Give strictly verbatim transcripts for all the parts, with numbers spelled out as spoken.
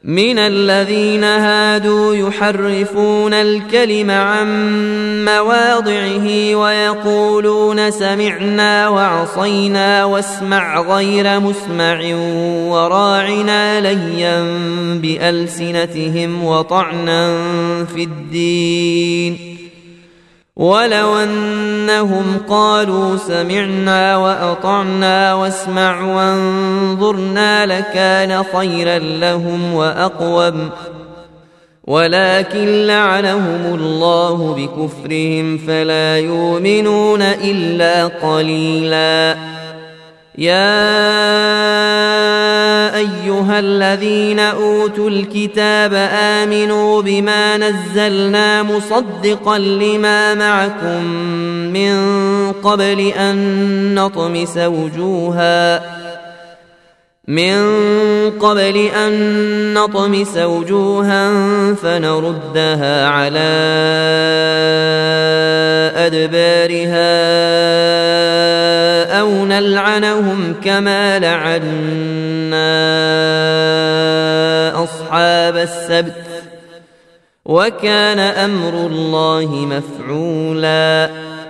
من الذين هادوا يحرفون الكلم عن مواضعه ويقولون سمعنا وعصينا واسمع غير مسمع وراعنا ليا بألسنتهم وطعنا في الدين ولو أنهم قالوا سمعنا وأطعنا واسمع وانظرنا لكان خيرا لهم وأقوم ولكن لعنهم الله بكفرهم فلا يؤمنون إلا قليلا. يا أيها الذين أوتوا الكتاب آمنوا بما نزلنا مصدقا لما معكم من قبل أن نطمس وجوها من قبل أن نطمس وجوها فنردها على أدبارها أو نلعنهم كما لعنا أصحاب السبت وكان أمر الله مفعولا.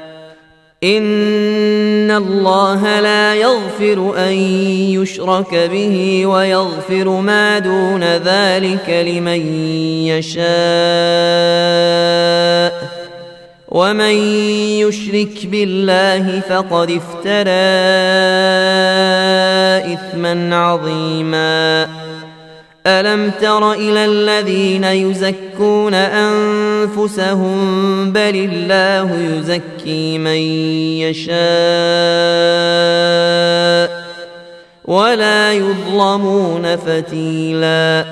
إن الله لا يغفر أن يشرك به ويغفر ما دون ذلك لمن يشاء ومن يشرك بالله فقد افترى إثما عظيما. ألم تر إلى الذين يزكون أنفسهم بل الله يزكي من يشاء ولا يظلمون فتيلا.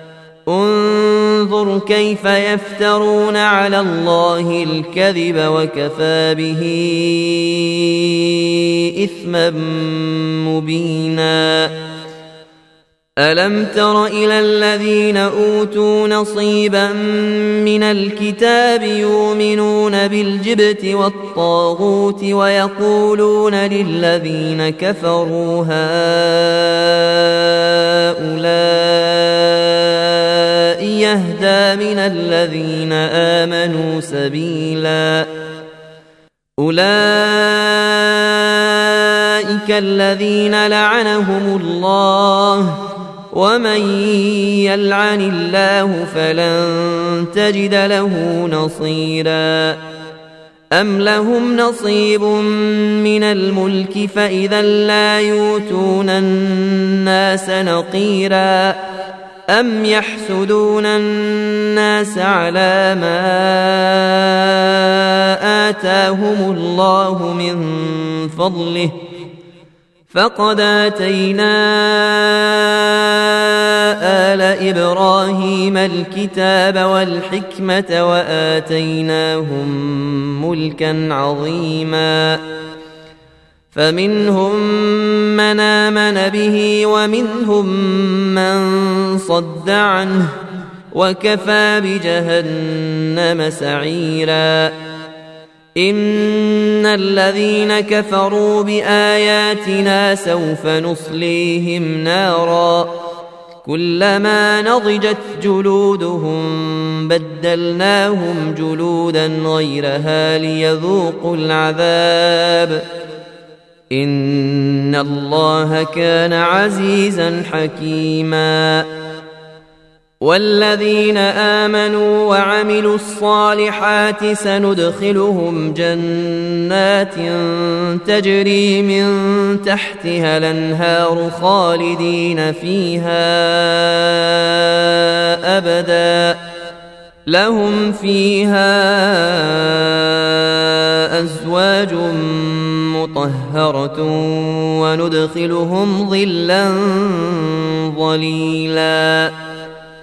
انظر كيف يفترون على الله الكذب وكفى به إثما مبينا. ألم تر إلى الذين أوتوا نصيبا من الكتاب يؤمنون بالجبت والطاغوت ويقولون للذين كفروا هؤلاء يهدى من الذين آمنوا سبيلا. أولئك الذين لعنهم الله ومن يلعن الله فلن تجد له نصيرا. أم لهم نصيب من الملك فإذا لا يؤتون الناس نقيرا. أم يحسدون الناس على ما آتاهم الله من فضله فقد آتينا آل إبراهيم الكتاب والحكمة وآتيناهم ملكا عظيما. فمنهم من آمن به ومنهم من صد عنه وكفى بجهنم سعيرا. إن الذين كفروا بآياتنا سوف نصليهم نارا كلما نضجت جلودهم بدلناهم جلودا غيرها ليذوقوا العذاب إن الله كان عزيزا حكيما. والذين آمنوا وعملوا الصالحات سندخلهم جنات تجري من تحتها الأنهار خالدين فيها أبدا لهم فيها أزواج مطهرة وندخلهم ظلا ظليلا.